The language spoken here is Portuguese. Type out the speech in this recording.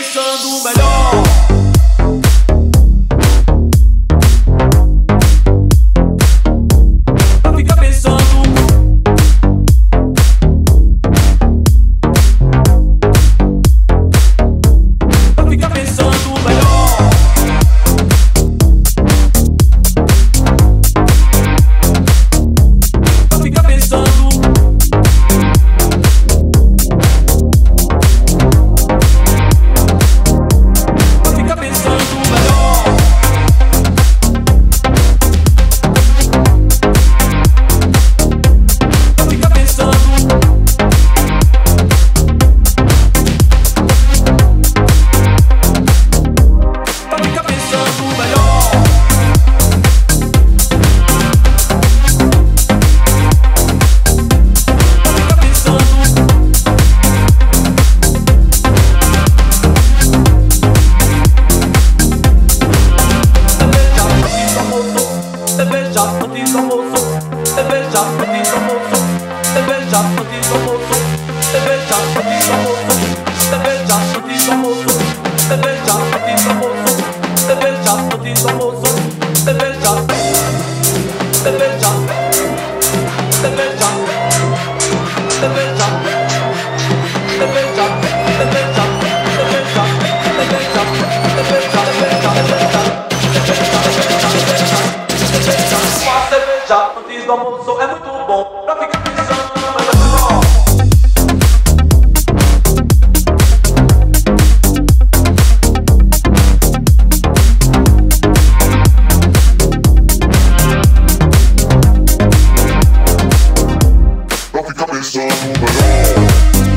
pensando melhor. Pra ficar pensando. Pra ficar pensando melhor. Pra ficar pensando. Cerveja antes do almoço, cerveja antes do almoço, cerveja antes do almoço, cerveja antes do almoço, cerveja antes do almoço, cerveja antes do almoço, cerveja antes do almoço, cerveja, cerveja, cerveja, cerveja, cerveja, cerveja, cerveja, uma cerveja antes do almoço é muito bom pra ficar pensando melhor. Pra ficar pensando melhor.